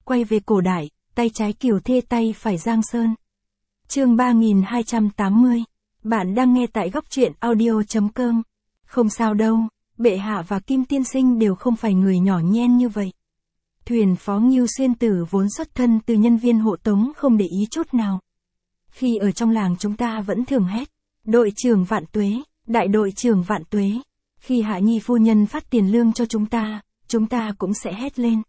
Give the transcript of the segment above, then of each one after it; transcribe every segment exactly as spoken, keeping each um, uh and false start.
quay về cổ đại, tay trái Kiều Thê tay phải Giang Sơn. Chương ba nghìn hai trăm tám mươi. Bạn đang nghe tại góc truyện audio chấm com. Không sao đâu, bệ hạ và Kim tiên sinh đều không phải người nhỏ nhen như vậy. Thuyền phó Ngưu Xuyên Tử vốn xuất thân từ nhân viên hộ tống không để ý chút nào. Khi ở trong làng chúng ta vẫn thường hét, đội trưởng vạn tuế, đại đội trưởng vạn tuế. Khi Hạ Nhi phu nhân phát tiền lương cho chúng ta, chúng ta cũng sẽ hét lên.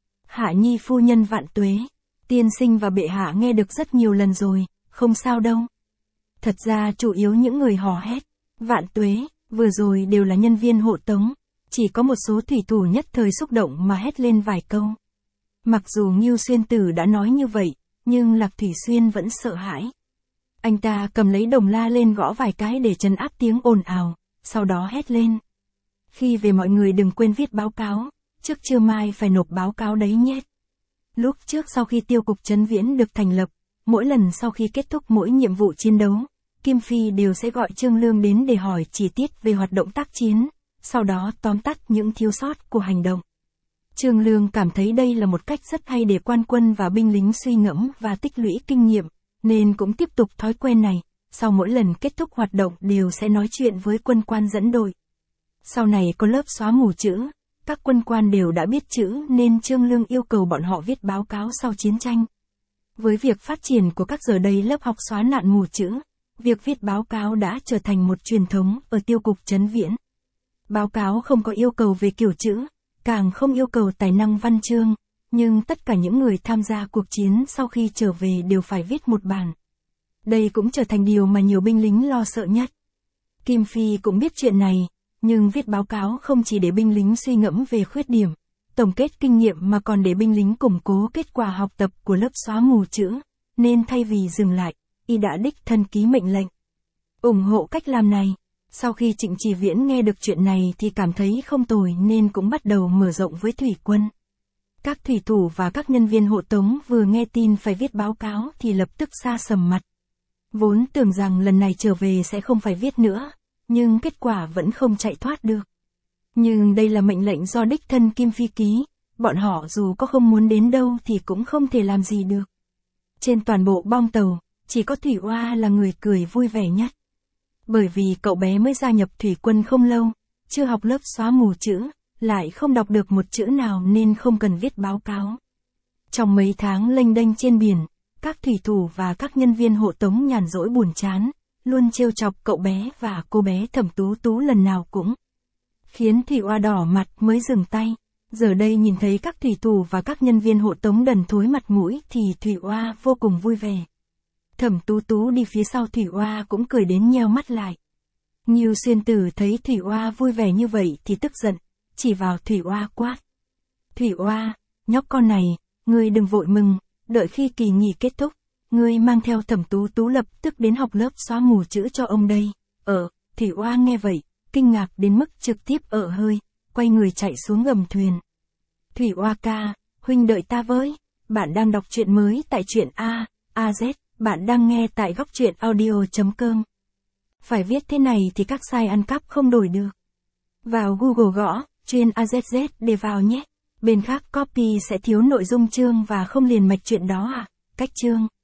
Hạ Nhi phu nhân vạn tuế, tiên sinh và bệ hạ nghe được rất nhiều lần rồi, không sao đâu. Thật ra chủ yếu những người hò hét, vạn tuế, vừa rồi đều là nhân viên hộ tống, chỉ có một số thủy thủ nhất thời xúc động mà hét lên vài câu. Mặc dù Ngưu Xuyên Tử đã nói như vậy, nhưng Lạc Thủy Xuyên vẫn sợ hãi. Anh ta cầm lấy đồng la lên gõ vài cái để trấn áp tiếng ồn ào, sau đó hét lên. Khi về mọi người đừng quên viết báo cáo, trước trưa mai phải nộp báo cáo đấy nhé. Lúc trước sau khi tiêu cục Trấn Viễn được thành lập, mỗi lần sau khi kết thúc mỗi nhiệm vụ chiến đấu, Kim Phi đều sẽ gọi Trương Lương đến để hỏi chi tiết về hoạt động tác chiến, sau đó tóm tắt những thiếu sót của hành động. Trương Lương cảm thấy đây là một cách rất hay để quan quân và binh lính suy ngẫm và tích lũy kinh nghiệm, nên cũng tiếp tục thói quen này, sau mỗi lần kết thúc hoạt động đều sẽ nói chuyện với quân quan dẫn đội. Sau này có lớp xóa mù chữ, các quân quan đều đã biết chữ nên Trương Lương yêu cầu bọn họ viết báo cáo sau chiến tranh. Với việc phát triển của các giờ đây lớp học xóa nạn mù chữ, việc viết báo cáo đã trở thành một truyền thống ở tiêu cục Trấn Viễn. Báo cáo không có yêu cầu về kiểu chữ, càng không yêu cầu tài năng văn chương, nhưng tất cả những người tham gia cuộc chiến sau khi trở về đều phải viết một bản. Đây cũng trở thành điều mà nhiều binh lính lo sợ nhất. Kim Phi cũng biết chuyện này, nhưng viết báo cáo không chỉ để binh lính suy ngẫm về khuyết điểm, tổng kết kinh nghiệm mà còn để binh lính củng cố kết quả học tập của lớp xóa mù chữ, nên thay vì dừng lại, y đã đích thân ký mệnh lệnh. Ủng hộ cách làm này. Sau khi Trịnh Chỉ Viễn nghe được chuyện này thì cảm thấy không tồi nên cũng bắt đầu mở rộng với thủy quân. Các thủy thủ và các nhân viên hộ tống vừa nghe tin phải viết báo cáo thì lập tức sa sầm mặt. Vốn tưởng rằng lần này trở về sẽ không phải viết nữa, nhưng kết quả vẫn không chạy thoát được. Nhưng đây là mệnh lệnh do đích thân Kim Phi ký, bọn họ dù có không muốn đến đâu thì cũng không thể làm gì được. Trên toàn bộ bong tàu, chỉ có Thủy Oa là người cười vui vẻ nhất. Bởi vì cậu bé mới gia nhập thủy quân không lâu, chưa học lớp xóa mù chữ, lại không đọc được một chữ nào nên không cần viết báo cáo. Trong mấy tháng lênh đênh trên biển, các thủy thủ và các nhân viên hộ tống nhàn rỗi buồn chán, luôn trêu chọc cậu bé và cô bé Thẩm Tú Tú lần nào cũng khiến Thủy Oa đỏ mặt mới dừng tay. Giờ đây nhìn thấy các thủy thủ và các nhân viên hộ tống đần thối mặt mũi thì Thủy Oa vô cùng vui vẻ. Thẩm Tú Tú đi phía sau Thủy Oa cũng cười đến nheo mắt lại. Ngưu Xuyên Tử thấy Thủy Oa vui vẻ như vậy thì tức giận, chỉ vào Thủy Oa quát. Thủy Oa, nhóc con này, ngươi đừng vội mừng, đợi khi kỳ nghỉ kết thúc, ngươi mang theo Thẩm Tú Tú lập tức đến học lớp xóa mù chữ cho ông đây. Ờ, Thủy Oa nghe vậy, kinh ngạc đến mức trực tiếp ở hơi, quay người chạy xuống gầm thuyền. Thủy Oa ca, huynh đợi ta với, bạn đang đọc truyện mới tại truyện A, A Z. Bạn đang nghe tại góc truyện audio chấm com. Phải viết thế này thì các site ăn cắp không đổi được. Vào Google gõ, chuyên a zét zét để vào nhé. Bên khác copy sẽ thiếu nội dung chương và không liền mạch chuyện đó à. Cách chương.